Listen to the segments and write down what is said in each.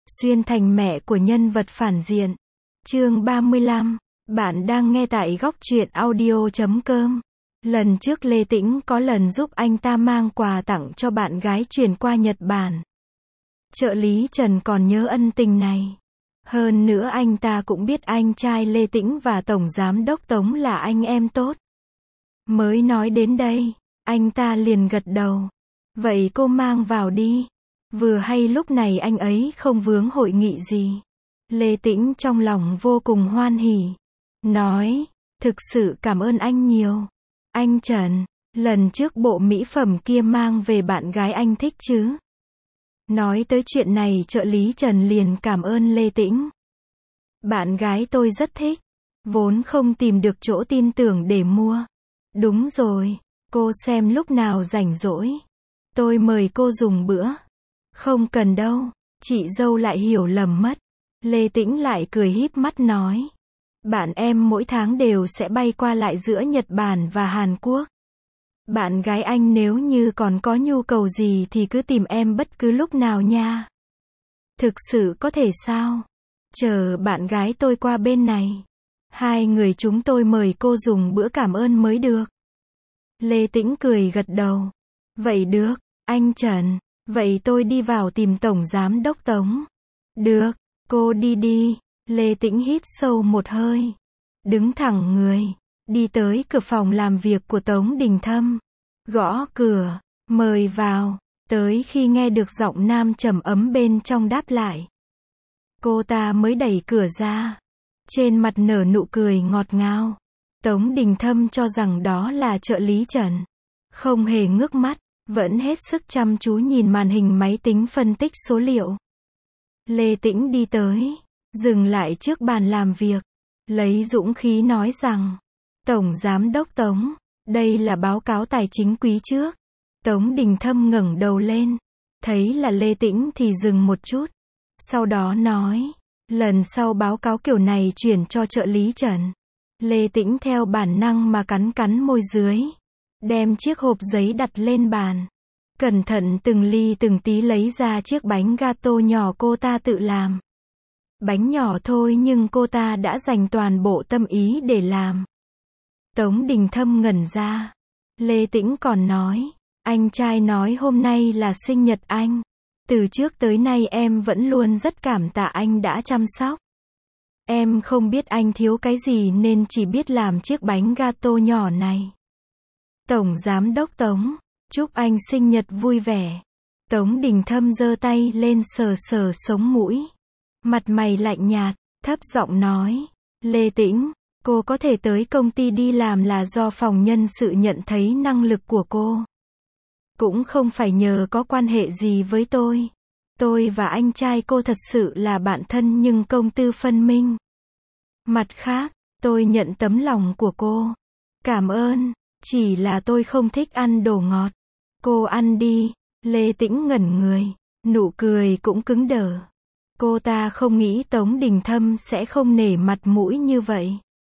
Xuyên thành mẹ của nhân vật phản diện. Chương 35. Bạn đang nghe tại góc truyện audio.com. Lần trước Lê Tĩnh có lần giúp anh ta mang quà tặng cho bạn gái chuyển qua Nhật Bản. Trợ lý Trần còn nhớ ân tình này. Hơn nữa anh ta cũng biết anh trai Lê Tĩnh và Tổng Giám đốc Tống là anh em tốt. Mới nói đến đây, anh ta liền gật đầu. Vậy cô mang vào đi. Vừa hay lúc này anh ấy không vướng hội nghị gì. Lê Tĩnh trong lòng vô cùng hoan hỉ. Nói, thực sự cảm ơn anh nhiều. Anh Trần, lần trước bộ mỹ phẩm kia mang về bạn gái anh thích chứ? Nói tới chuyện này trợ lý Trần liền cảm ơn Lê Tĩnh. Bạn gái tôi rất thích. Vốn không tìm được chỗ tin tưởng để mua. Đúng rồi, cô xem lúc nào rảnh rỗi. Tôi mời cô dùng bữa. Không cần đâu, chị dâu lại hiểu lầm mất. Lê Tĩnh lại cười híp mắt nói. Bạn em mỗi tháng đều sẽ bay qua lại giữa Nhật Bản và Hàn Quốc. Bạn gái anh nếu như còn có nhu cầu gì thì cứ tìm em bất cứ lúc nào nha. Thực sự có thể sao? Chờ bạn gái tôi qua bên này. Hai người chúng tôi mời cô dùng bữa cảm ơn mới được. Lê Tĩnh cười gật đầu. Vậy được, anh Trần. Vậy tôi đi vào tìm Tổng Giám đốc Tống. Được, cô đi đi. Lê Tĩnh hít sâu một hơi. Đứng thẳng người. Đi tới cửa phòng làm việc của Tống Đình Thâm. Gõ cửa. Mời vào. Tới khi nghe được giọng nam trầm ấm bên trong đáp lại. Cô ta mới đẩy cửa ra. Trên mặt nở nụ cười ngọt ngào. Tống Đình Thâm cho rằng đó là trợ lý Trần. Không hề ngước mắt. Vẫn hết sức chăm chú nhìn màn hình máy tính phân tích số liệu. Lê Tĩnh đi tới. Dừng lại trước bàn làm việc. Lấy dũng khí nói rằng. Tổng Giám đốc Tống. Đây là báo cáo tài chính quý trước. Tống Đình Thâm ngẩng đầu lên. Thấy là Lê Tĩnh thì dừng một chút. Sau đó nói. Lần sau báo cáo kiểu này chuyển cho trợ lý Trần. Lê Tĩnh theo bản năng mà cắn môi dưới. Đem chiếc hộp giấy đặt lên bàn. Cẩn thận từng ly từng tí lấy ra chiếc bánh gato nhỏ cô ta tự làm. Bánh nhỏ thôi nhưng cô ta đã dành toàn bộ tâm ý để làm. Tống Đình Thâm ngẩn ra. Lê Tĩnh còn nói. Anh trai nói hôm nay là sinh nhật anh. Từ trước tới nay em vẫn luôn rất cảm tạ anh đã chăm sóc. Em không biết anh thiếu cái gì nên chỉ biết làm chiếc bánh gato nhỏ này. Tổng Giám đốc Tống, chúc anh sinh nhật vui vẻ. Tống Đình Thâm giơ tay lên sờ sống mũi. Mặt mày lạnh nhạt, thấp giọng nói. Lê Tĩnh, cô có thể tới công ty đi làm là do phòng nhân sự nhận thấy năng lực của cô. Cũng không phải nhờ có quan hệ gì với tôi. Tôi và anh trai cô thật sự là bạn thân nhưng công tư phân minh. Mặt khác, tôi nhận tấm lòng của cô. Cảm ơn. Chỉ là tôi không thích ăn đồ ngọt. Cô ăn đi. Lê Tĩnh ngẩn người. Nụ cười cũng cứng đờ. Cô ta không nghĩ Tống Đình Thâm sẽ không nể mặt mũi như vậy.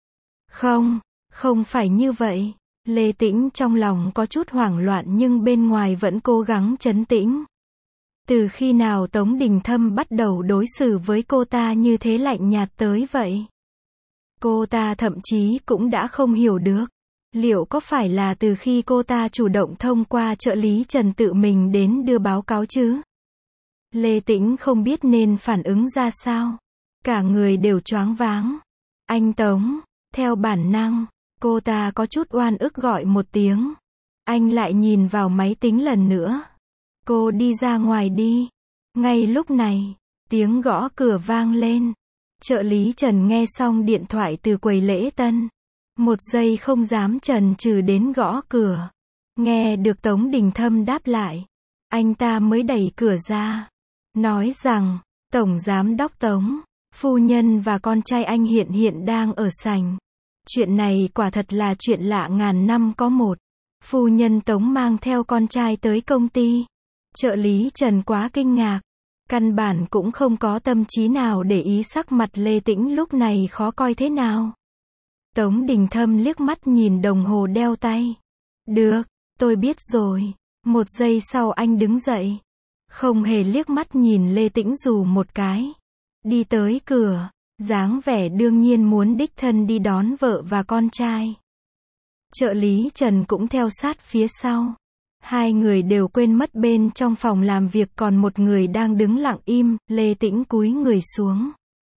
Không phải như vậy. Lê Tĩnh trong lòng có chút hoảng loạn nhưng bên ngoài vẫn cố gắng trấn tĩnh. Từ khi nào Tống Đình Thâm bắt đầu đối xử với cô ta như thế lạnh nhạt tới vậy? Cô ta thậm chí cũng đã không hiểu được. Liệu có phải là từ khi cô ta chủ động thông qua trợ lý Trần tự mình đến đưa báo cáo chứ? Lê Tĩnh không biết nên phản ứng ra sao. Cả người đều choáng váng. Anh Tống. Theo bản năng, cô ta có chút oan ức gọi một tiếng. Anh lại nhìn vào máy tính lần nữa. Cô đi ra ngoài đi. Ngay lúc này, tiếng gõ cửa vang lên. Trợ lý Trần nghe xong điện thoại từ quầy lễ tân. Một giây không dám chần chừ đến gõ cửa. Nghe được Tống Đình Thâm đáp lại. Anh ta mới đẩy cửa ra. Nói rằng, Tổng Giám đốc Tống, phu nhân và con trai anh hiện đang ở sảnh. Chuyện này quả thật là chuyện lạ ngàn năm có một. Phu nhân Tống mang theo con trai tới công ty. Trợ lý Trần quá kinh ngạc. Căn bản cũng không có tâm trí nào để ý sắc mặt Lê Tĩnh lúc này khó coi thế nào. Tống Đình Thâm liếc mắt nhìn đồng hồ đeo tay. Được, tôi biết rồi. Một giây sau anh đứng dậy. Không hề liếc mắt nhìn Lê Tĩnh dù một cái. Đi tới cửa, dáng vẻ đương nhiên muốn đích thân đi đón vợ và con trai. Trợ lý Trần cũng theo sát phía sau. Hai người đều quên mất bên trong phòng làm việc còn một người đang đứng lặng im. Lê Tĩnh cúi người xuống,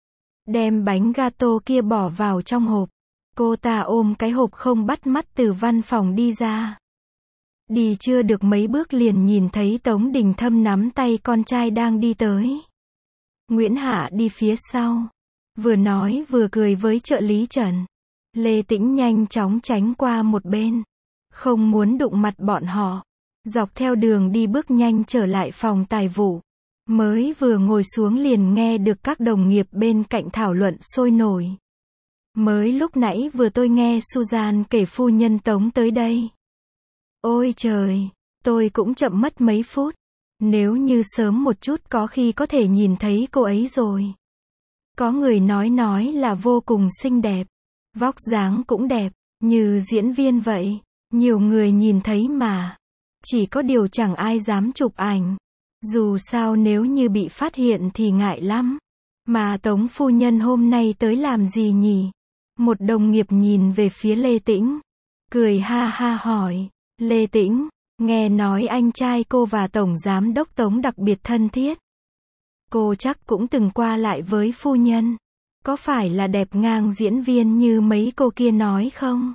đem bánh gato kia bỏ vào trong hộp. Cô ta ôm cái hộp không bắt mắt từ văn phòng đi ra. Đi chưa được mấy bước liền nhìn thấy Tống Đình Thâm nắm tay con trai đang đi tới. Nguyễn Hạ đi phía sau, vừa nói vừa cười với trợ lý Trần. Lê Tĩnh nhanh chóng tránh qua một bên, không muốn đụng mặt bọn họ. Dọc theo đường đi bước nhanh trở lại phòng tài vụ. Mới vừa ngồi xuống liền nghe được các đồng nghiệp bên cạnh thảo luận sôi nổi. Mới lúc nãy vừa tôi nghe Susan kể phu nhân Tống tới đây. Ôi trời, tôi cũng chậm mất mấy phút. Nếu như sớm một chút có khi có thể nhìn thấy cô ấy rồi. Có người nói là vô cùng xinh đẹp. Vóc dáng cũng đẹp, như diễn viên vậy. Nhiều người nhìn thấy mà. Chỉ có điều chẳng ai dám chụp ảnh. Dù sao nếu như bị phát hiện thì ngại lắm. Mà Tống phu nhân hôm nay tới làm gì nhỉ? Một đồng nghiệp nhìn về phía Lê Tĩnh, cười ha ha hỏi. Lê Tĩnh, nghe nói anh trai cô và Tổng Giám đốc Tống đặc biệt thân thiết. Cô chắc cũng từng qua lại với phu nhân. Có phải là đẹp ngang diễn viên như mấy cô kia nói không?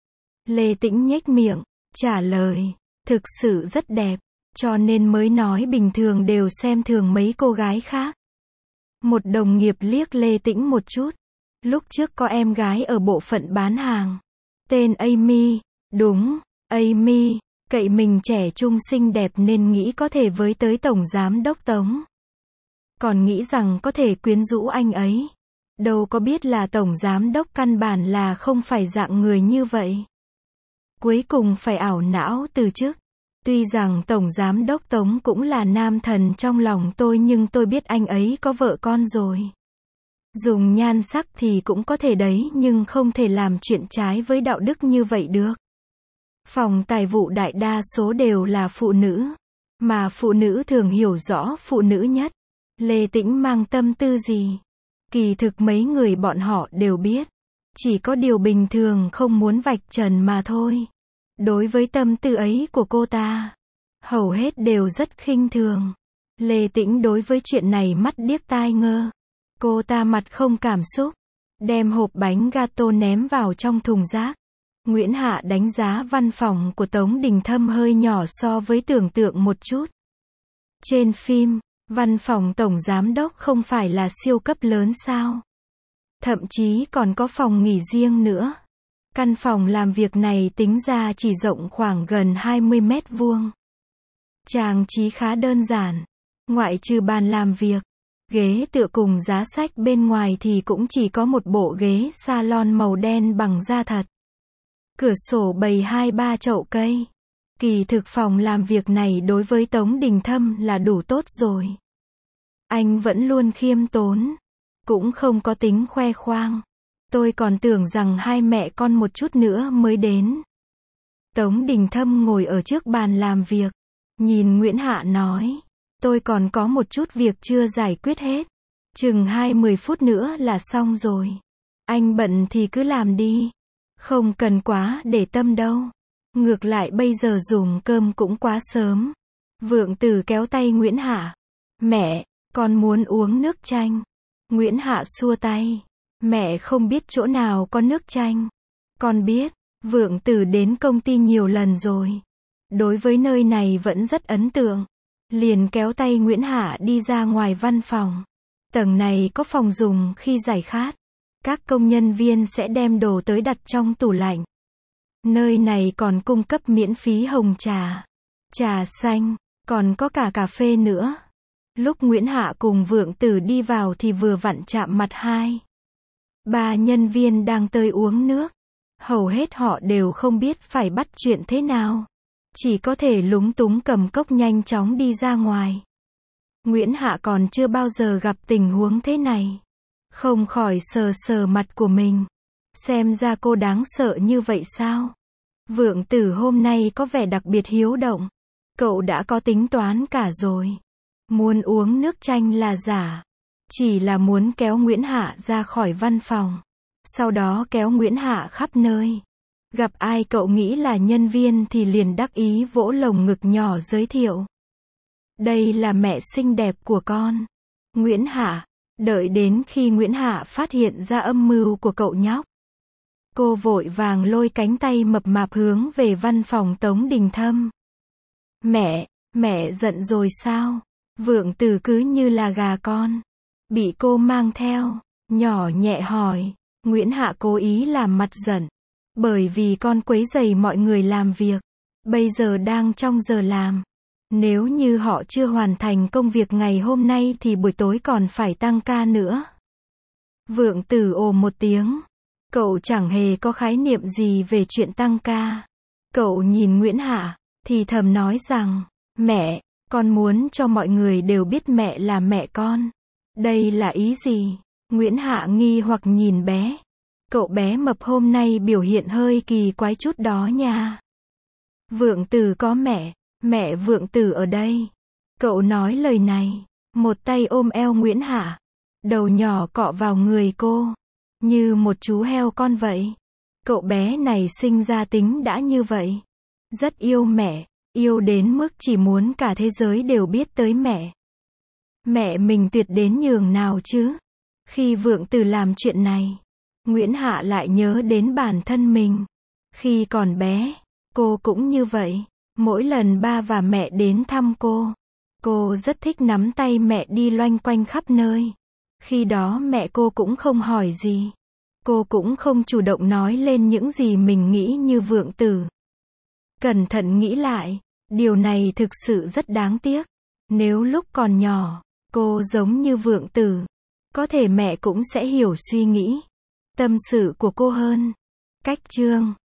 Lê Tĩnh nhếch miệng, trả lời. Thực sự rất đẹp, cho nên mới nói bình thường đều xem thường mấy cô gái khác. Một đồng nghiệp liếc Lê Tĩnh một chút. Lúc trước có em gái ở bộ phận bán hàng. Tên Amy, đúng, Amy, cậy mình trẻ trung xinh đẹp nên nghĩ có thể với tới Tổng Giám đốc Tống. Còn nghĩ rằng có thể quyến rũ anh ấy. Đâu có biết là Tổng Giám đốc căn bản là không phải dạng người như vậy. Cuối cùng phải ảo não từ chức. Tuy rằng Tổng Giám đốc Tống cũng là nam thần trong lòng tôi nhưng tôi biết anh ấy có vợ con rồi. Dùng nhan sắc thì cũng có thể đấy nhưng không thể làm chuyện trái với đạo đức như vậy được. Phòng tài vụ đại đa số đều là phụ nữ. Mà phụ nữ thường hiểu rõ phụ nữ nhất. Lê Tĩnh mang tâm tư gì? Kỳ thực mấy người bọn họ đều biết. Chỉ có điều bình thường không muốn vạch trần mà thôi. Đối với tâm tư ấy của cô ta, hầu hết đều rất khinh thường. Lê Tĩnh đối với chuyện này mắt điếc tai ngơ. Cô ta mặt không cảm xúc, đem hộp bánh gato ném vào trong thùng rác. Nguyễn Hạ đánh giá văn phòng của Tống Đình Thâm hơi nhỏ so với tưởng tượng một chút. Trên phim, văn phòng Tổng Giám đốc không phải là siêu cấp lớn sao? Thậm chí còn có phòng nghỉ riêng nữa. Căn phòng làm việc này tính ra chỉ rộng khoảng gần 20 mét vuông. Trang trí khá đơn giản. Ngoại trừ bàn làm việc, ghế tựa cùng giá sách bên ngoài thì cũng chỉ có một bộ ghế salon màu đen bằng da thật. Cửa sổ bày 2-3 chậu cây. Kỳ thực phòng làm việc này đối với Tống Đình Thâm là đủ tốt rồi. Anh vẫn luôn khiêm tốn. Cũng không có tính khoe khoang. Tôi còn tưởng rằng hai mẹ con một chút nữa mới đến. Tống Đình Thâm ngồi ở trước bàn làm việc. Nhìn Nguyễn Hạ nói. Tôi còn có một chút việc chưa giải quyết hết. Chừng 20 phút nữa là xong rồi. Anh bận thì cứ làm đi. Không cần quá để tâm đâu. Ngược lại bây giờ dùng cơm cũng quá sớm. Vượng Tử kéo tay Nguyễn Hạ. Mẹ, con muốn uống nước chanh. Nguyễn Hạ xua tay. Mẹ không biết chỗ nào có nước chanh. Con biết, Vượng Tử đến công ty nhiều lần rồi. Đối với nơi này vẫn rất ấn tượng. Liền kéo tay Nguyễn Hạ đi ra ngoài văn phòng. Tầng này có phòng dùng khi giải khát. Các công nhân viên sẽ đem đồ tới đặt trong tủ lạnh. Nơi này còn cung cấp miễn phí hồng trà, trà xanh, còn có cả cà phê nữa. Lúc Nguyễn Hạ cùng Vượng Tử đi vào thì vừa vặn chạm mặt 2-3 nhân viên đang tới uống nước. Hầu hết họ đều không biết phải bắt chuyện thế nào. Chỉ có thể lúng túng cầm cốc nhanh chóng đi ra ngoài. Nguyễn Hạ còn chưa bao giờ gặp tình huống thế này. Không khỏi sờ sờ mặt của mình. Xem ra cô đáng sợ như vậy sao? Vượng Tử hôm nay có vẻ đặc biệt hiếu động. Cậu đã có tính toán cả rồi. Muốn uống nước chanh là giả. Chỉ là muốn kéo Nguyễn Hạ ra khỏi văn phòng. Sau đó kéo Nguyễn Hạ khắp nơi. Gặp ai cậu nghĩ là nhân viên thì liền đắc ý vỗ lồng ngực nhỏ giới thiệu. Đây là mẹ xinh đẹp của con. Nguyễn Hạ. Đợi đến khi Nguyễn Hạ phát hiện ra âm mưu của cậu nhóc. Cô vội vàng lôi cánh tay mập mạp hướng về văn phòng Tống Đình Thâm. Mẹ giận rồi sao? Vượng Tử cứ như là gà con. Bị cô mang theo. Nhỏ nhẹ hỏi. Nguyễn Hạ cố ý làm mặt giận. Bởi vì con quấy rầy mọi người làm việc. Bây giờ đang trong giờ làm. Nếu như họ chưa hoàn thành công việc ngày hôm nay thì buổi tối còn phải tăng ca nữa. Vượng Tử ồ một tiếng. Cậu chẳng hề có khái niệm gì về chuyện tăng ca. Cậu nhìn Nguyễn Hạ, thì thầm nói rằng, mẹ, con muốn cho mọi người đều biết mẹ là mẹ con. Đây là ý gì? Nguyễn Hạ nghi hoặc nhìn bé. Cậu bé mập hôm nay biểu hiện hơi kỳ quái chút đó nha. Vượng Tử có mẹ Vượng Tử ở đây. Cậu nói lời này, một tay ôm eo Nguyễn Hạ, đầu nhỏ cọ vào người cô, như một chú heo con vậy. Cậu bé này sinh ra tính đã như vậy. Rất yêu mẹ, yêu đến mức chỉ muốn cả thế giới đều biết tới mẹ. Mẹ mình tuyệt đến nhường nào chứ? Khi Vượng Tử làm chuyện này, Nguyễn Hạ lại nhớ đến bản thân mình. Khi còn bé, cô cũng như vậy. Mỗi lần ba và mẹ đến thăm cô rất thích nắm tay mẹ đi loanh quanh khắp nơi. Khi đó mẹ cô cũng không hỏi gì. Cô cũng không chủ động nói lên những gì mình nghĩ như Vượng Tử. Cẩn thận nghĩ lại, điều này thực sự rất đáng tiếc. Nếu lúc còn nhỏ, cô giống như Vượng Tử, có thể mẹ cũng sẽ hiểu suy nghĩ, tâm sự của cô hơn. Cách chương